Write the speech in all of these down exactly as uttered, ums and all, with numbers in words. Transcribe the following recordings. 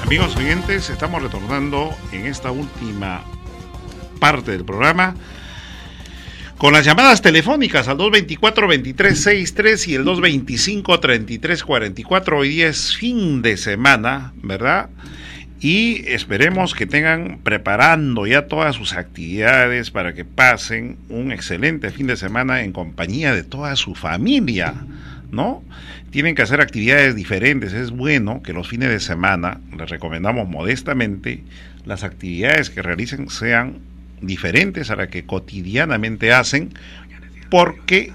Amigos oyentes, estamos retornando en esta última parte del programa con las llamadas telefónicas al dos veinticuatro, veintitrés sesenta y tres y el dos veinticinco, treinta y tres cuarenta y cuatro. Hoy día es fin de semana, ¿verdad? Y esperemos que tengan preparando ya todas sus actividades para que pasen un excelente fin de semana en compañía de toda su familia, ¿no? Tienen que hacer actividades diferentes. Es bueno que los fines de semana, les recomendamos modestamente, las actividades que realicen sean diferentes a las que cotidianamente hacen, porque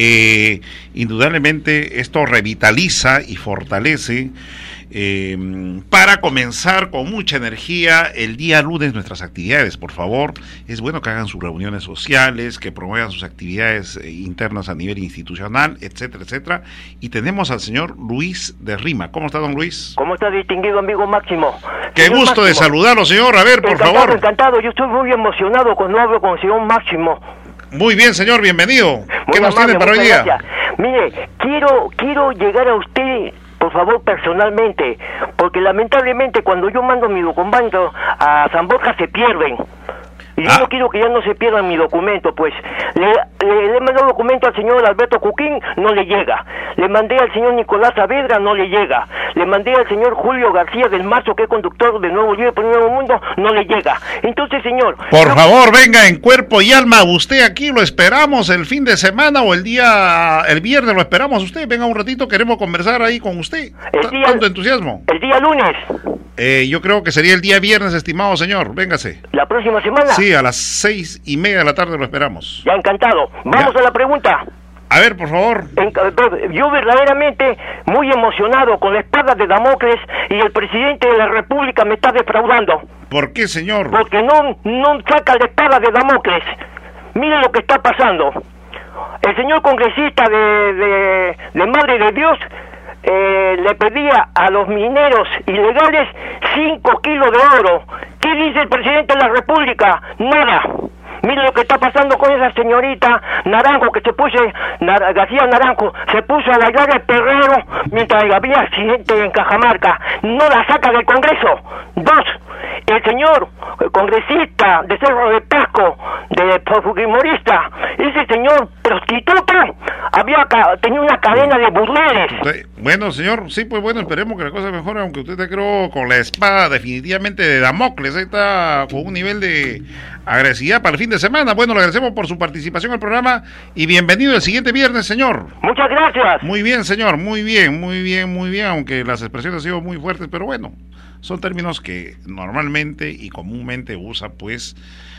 eh, indudablemente esto revitaliza y fortalece eh, para comenzar con mucha energía el día lunes nuestras actividades. Por favor, es bueno que hagan sus reuniones sociales, que promuevan sus actividades eh, internas a nivel institucional, etcétera, etcétera. Y tenemos al señor Luis de Rima. ¿Cómo está, don Luis? ¿Cómo está, distinguido amigo Máximo? Qué Señor gusto Máximo, de saludarlo, señor. A ver, por encantado, favor. Encantado, yo estoy muy emocionado cuando hablo con el señor Máximo. Muy bien, señor, bienvenido. Muy ¿Qué nos amable, tiene para hoy día? gracias. Mire, quiero, quiero llegar a usted, por favor, personalmente, porque lamentablemente cuando yo mando mi documento a San Borja se pierden. Y yo Ah. no quiero que ya no se pierdan mi documento, pues. Le, le, le he mandado documento al señor Alberto Cuquín, no le llega. Le mandé al señor Nicolás Saavedra, no le llega. Le mandé al señor Julio García del Mazo, que es conductor de Nuevo Libre por el Nuevo Mundo, no le llega. Entonces, señor... Por yo... favor, venga en cuerpo y alma. Usted aquí lo esperamos el fin de semana o el día, el viernes lo esperamos. Usted venga un ratito, queremos conversar ahí con usted. El T- día- Tanto entusiasmo. El día lunes, Eh, yo creo que sería el día viernes, estimado señor. Véngase. la próxima semana. Sí, a las seis y media de la tarde lo esperamos. Ya, encantado. Vamos Ya. a la pregunta. A ver, por favor. En- yo verdaderamente muy emocionado con la espada de Damocles y el presidente de la República me está defraudando. ¿Por qué, señor? Porque no, no saca la espada de Damocles. Mire lo que está pasando. El señor congresista de, de, de Madre de Dios eh, le pedía a los mineros ilegales cinco kilos de oro. ¿Qué dice el presidente de la República? Nada. Mire lo que está pasando con esa señorita Naranjo, que se puso, Nar- García Naranjo, se puso a bailar el perrero mientras había accidente en Cajamarca. No la saca del Congreso. Dos, el señor el congresista de Cerro de Pasco, de Fujimorista, ese señor prostituta, había ca- tenía una cadena de burdeles. Usted- Bueno, señor, sí, pues bueno, esperemos que la cosa mejore, aunque usted te creo con la espada definitivamente de Damocles. Ahí está con un nivel de agresividad para el fin de semana. Bueno, le agradecemos por su participación en el programa y bienvenido el siguiente viernes, señor. Muchas gracias. Muy bien, señor, muy bien, muy bien, muy bien, aunque las expresiones han sido muy fuertes, pero bueno, son términos que normalmente y comúnmente usa, pues,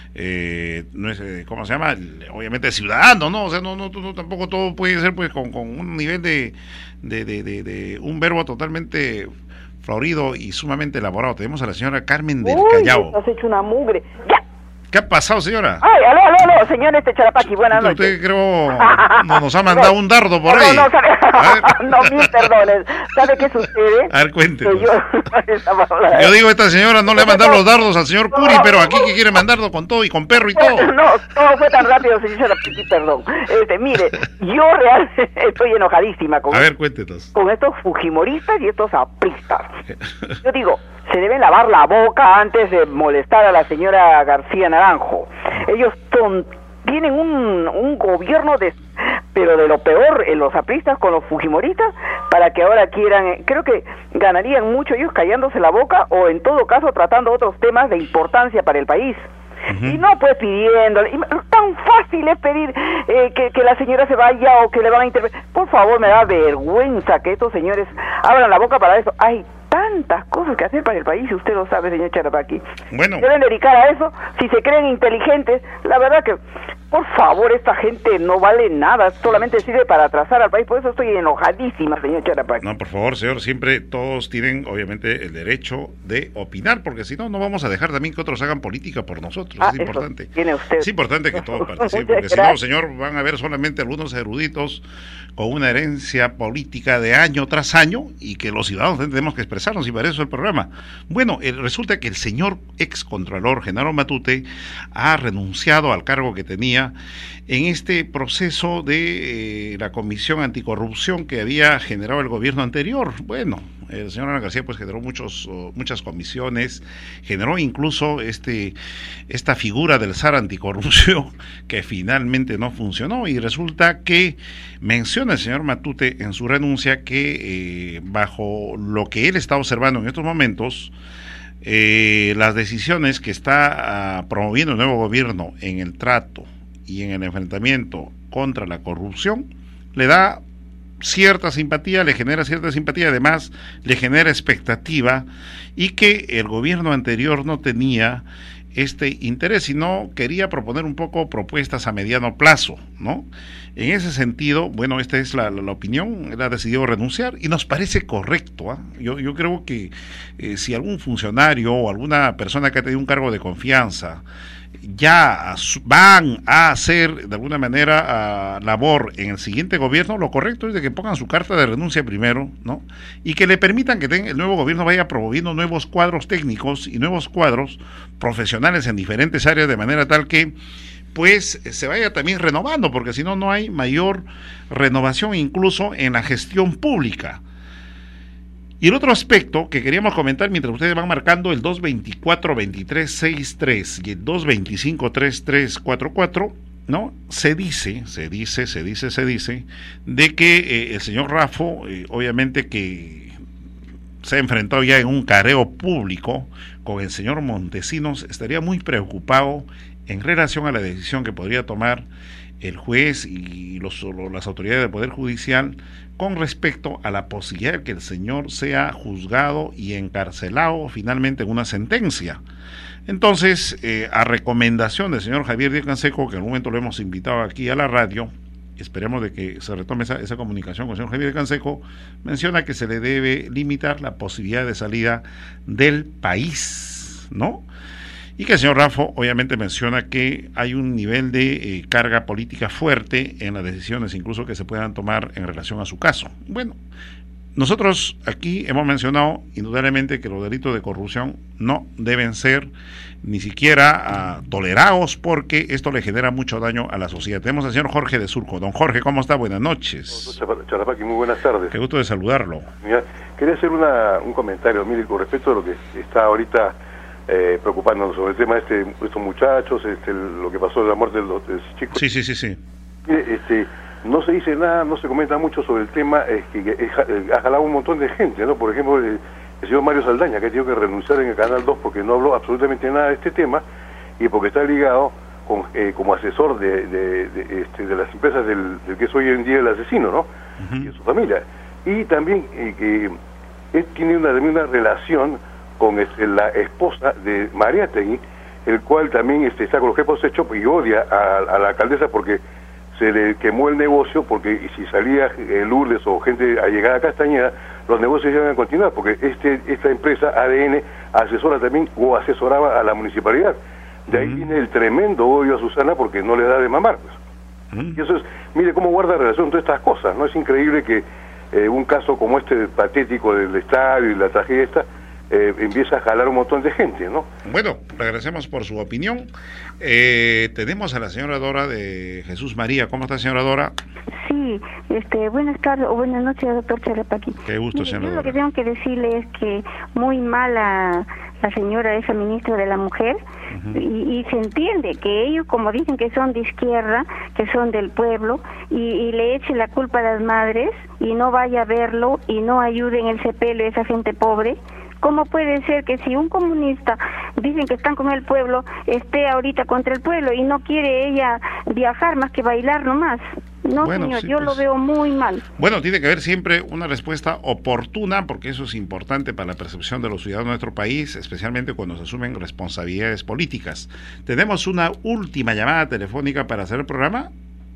eh, no es, eh, ¿cómo se llama? El- obviamente ciudadano, ¿no? O sea, no, no, no, tampoco todo puede ser, pues, con, con un nivel de, de, de, de, de un verbo totalmente florido y sumamente elaborado. Tenemos a la señora Carmen del Uy, Callao. has hecho una mugre. ¡Ya! ¿Qué ha pasado, señora? Ay, aló, aló, aló, señor este Charapaqui, buenas noches. Usted creo no, nos ha mandado un dardo por No, ahí. no, sabe, A ver. no, mil perdones. ¿Sabe qué sucede? A ver, cuéntenos. Que yo, estaba hablando- Yo digo, esta señora no le ha mandado los dardos al señor Curi, pero aquí que quiere mandarlo con todo y con perro y todo. No, todo fue tan rápido, señor Charapaqui, perdón. Este, mire, yo realmente estoy enojadísima con, A ver, cuéntenos. con estos fujimoristas y estos apristas. Yo digo, se deben lavar la boca antes de molestar a la señora García Naranjo. Ellos son, tienen un, un gobierno de, pero de lo peor, en los apristas con los fujimoristas, para que ahora quieran, eh, creo que ganarían mucho ellos callándose la boca o en todo caso tratando otros temas de importancia para el país. Ujú. Y no pues pidiendo, y tan fácil es pedir eh, que, que la señora se vaya o que le van a intervenir. Por favor, me da vergüenza que estos señores abran la boca para eso. Hay tantas cosas que hacer para el país, y usted lo sabe, señor Charapaqui. Bueno. Deben dedicar a eso, si se creen inteligentes. La verdad que, por favor, esta gente no vale nada, solamente sirve para atrasar al país. Por eso estoy enojadísima, señor Charapaqui. No, por favor, señor, siempre todos tienen, obviamente, el derecho de opinar, porque si no, no vamos a dejar también que otros hagan política por nosotros. Ah, es eso importante. tiene usted. Es importante que todos participen, Muchas porque si no, gracias. señor, van a haber solamente algunos eruditos con una herencia política de año tras año y que los ciudadanos tenemos que expresarnos, y para eso es el programa. Bueno, eh, resulta que el señor ex contralor Genaro Matute ha renunciado al cargo que tenía sintonía en este proceso de eh, la Comisión Anticorrupción que había generado el gobierno anterior. Bueno, el señor Alan García pues generó muchos, oh, muchas comisiones, generó incluso este esta figura del S A R Anticorrupción que finalmente no funcionó, y resulta que menciona el señor Matute en su renuncia que eh, bajo lo que él está observando en estos momentos, eh, las decisiones que está uh, promoviendo el nuevo gobierno en el trato y en el enfrentamiento contra la corrupción le da cierta simpatía, le genera cierta simpatía, además le genera expectativa, y que el gobierno anterior no tenía este interés, sino quería proponer un poco propuestas a mediano plazo, ¿no? En ese sentido, bueno, esta es la, la, la opinión, él ha decidido renunciar y nos parece correcto, ¿eh? Yo, yo creo que eh, si algún funcionario o alguna persona que ha tenido un cargo de confianza ya van a hacer de alguna manera uh, labor en el siguiente gobierno, lo correcto es de que pongan su carta de renuncia primero, ¿no? Y que le permitan que ten, el nuevo gobierno vaya promoviendo nuevos cuadros técnicos y nuevos cuadros profesionales en diferentes áreas, de manera tal que pues se vaya también renovando, porque si no, no hay mayor renovación incluso en la gestión pública. Y el otro aspecto que queríamos comentar mientras ustedes van marcando el dos veinticuatro, veintitrés sesenta y tres y el dos veinticinco, treinta y tres cuarenta y cuatro, ¿no? Se dice, se dice, se dice, se dice, de que eh, el señor Raffo, eh, obviamente que se ha enfrentado ya en un careo público con el señor Montesinos, estaría muy preocupado en relación a la decisión que podría tomar el juez y los, las autoridades del Poder Judicial con respecto a la posibilidad de que el señor sea juzgado y encarcelado finalmente en una sentencia. Entonces, eh, a recomendación del señor Javier Díaz Canseco, que en algún momento lo hemos invitado aquí a la radio, esperemos de que se retome esa, esa comunicación con el señor Javier Díaz Canseco, menciona que se le debe limitar la posibilidad de salida del país, ¿no? Y que el señor Raffo obviamente menciona que hay un nivel de eh, carga política fuerte en las decisiones incluso que se puedan tomar en relación a su caso. Bueno, nosotros aquí hemos mencionado indudablemente que los delitos de corrupción no deben ser ni siquiera uh, tolerados, porque esto le genera mucho daño a la sociedad. Tenemos al señor Jorge de Surco. Don Jorge, ¿cómo está? Buenas noches. Charapaqui, muy buenas tardes. Qué gusto de saludarlo. Mira, quería hacer una, un comentario, mire, con respecto a lo que está ahorita Eh, preocupándonos sobre el tema de este, estos muchachos, este, lo que pasó de la muerte de los, de los chicos. Sí, sí, sí, sí. Mire, este, no se dice nada, no se comenta mucho sobre el tema, es que, que es, ha jalado un montón de gente, ¿no? Por ejemplo, el, el señor Mario Saldaña, que ha tenido que renunciar en el Canal dos porque no habló absolutamente nada de este tema y porque está ligado con, eh, como asesor de, de, de, este, de las empresas del, del que es hoy en día el asesino, ¿no? Uh-huh. Y de su familia. Y también eh, que él tiene una, también una relación con este, la esposa de Mariátegui, el cual también este, está con los jefos hechos y odia a, a la alcaldesa porque se le quemó el negocio, porque si salía eh, Lourdes o gente allegada a Castañeda, los negocios iban a continuar, porque este esta empresa A D N asesora también o asesoraba a la municipalidad. De ahí uh-huh. viene el tremendo odio a Susana porque no le da de mamar. Pues. Uh-huh. Y eso es, mire cómo guarda relación todas estas cosas, ¿no? Es increíble que eh, un caso como este patético del estadio y la tragedia esta, Eh, empieza a jalar un montón de gente, ¿no? Bueno, le agradecemos por su opinión. Eh, tenemos a la señora Dora de Jesús María. ¿Cómo está, señora Dora? Sí, este, buenas tardes o buenas noches, doctor Charapaqui. Qué gusto, señora Dora. Lo que tengo que decirle es que muy mala la señora esa ministra de la Mujer, uh-huh. y, y se entiende que ellos, como dicen que son de izquierda, que son del pueblo, y, y le eche la culpa a las madres y no vaya a verlo y no ayude en el sepelio a esa gente pobre. ¿Cómo puede ser que si un comunista, dicen que están con el pueblo, esté ahorita contra el pueblo y no quiere ella viajar más que bailar nomás? No, bueno, señor, sí, yo pues, lo veo muy mal. Bueno, tiene que haber siempre una respuesta oportuna, porque eso es importante para la percepción de los ciudadanos de nuestro país, especialmente cuando se asumen responsabilidades políticas. Tenemos una última llamada telefónica para hacer el programa.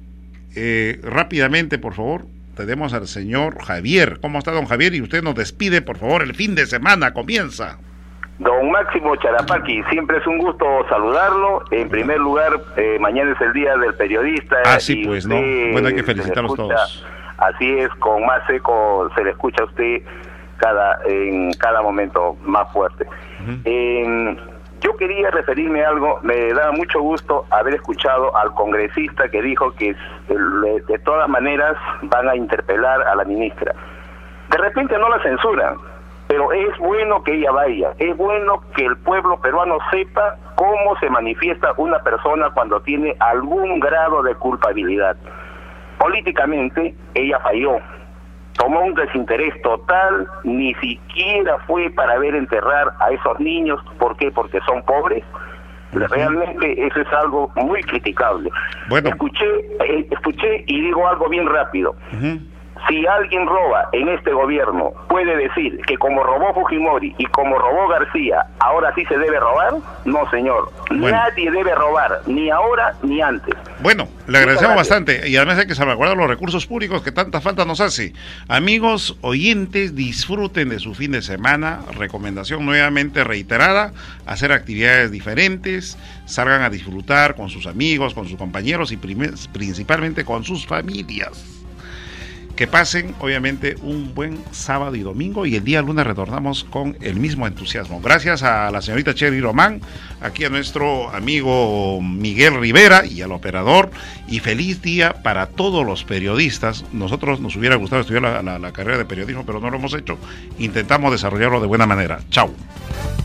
Eh, rápidamente, por favor. Tenemos al señor Javier. ¿Cómo está, don Javier? Y usted nos despide, por favor, el fin de semana comienza. Don Máximo Charapaqui, siempre es un gusto saludarlo. En primer lugar, eh, mañana es el Día del Periodista. Ah, sí, pues, ¿no? Bueno, hay que felicitarlos escucha, todos. Así es, con más eco se le escucha a usted cada en cada momento más fuerte. Uh-huh. Eh, yo yo quería referirme a algo. Me da mucho gusto haber escuchado al congresista que dijo que de, de todas maneras van a interpelar a la ministra. De repente no la censuran, pero es bueno que ella vaya, es bueno que el pueblo peruano sepa cómo se manifiesta una persona cuando tiene algún grado de culpabilidad. Políticamente, ella falló, tomó un desinterés total, ni siquiera fue para ver enterrar a esos niños. ¿Por qué? Porque son pobres. Realmente eso es algo muy criticable. Bueno. Escuché, eh, escuché y digo algo bien rápido. Uh-huh. Si alguien roba en este gobierno, puede decir que como robó Fujimori y como robó García, ahora sí se debe robar. No, señor. Bueno. Nadie debe robar, ni ahora ni antes. Bueno, le agradecemos bastante y además hay que salvaguardar los recursos públicos que tanta falta nos hace. Amigos oyentes, disfruten de su fin de semana. Recomendación nuevamente reiterada, hacer actividades diferentes, salgan a disfrutar con sus amigos, con sus compañeros y principalmente con sus familias. Que pasen, obviamente, un buen sábado y domingo, y el día lunes retornamos con el mismo entusiasmo. Gracias a la señorita Cherry Román, aquí a nuestro amigo Miguel Rivera y al operador, y feliz día para todos los periodistas. Nosotros nos hubiera gustado estudiar la, la, la carrera de periodismo, pero no lo hemos hecho. Intentamos desarrollarlo de buena manera. Chao.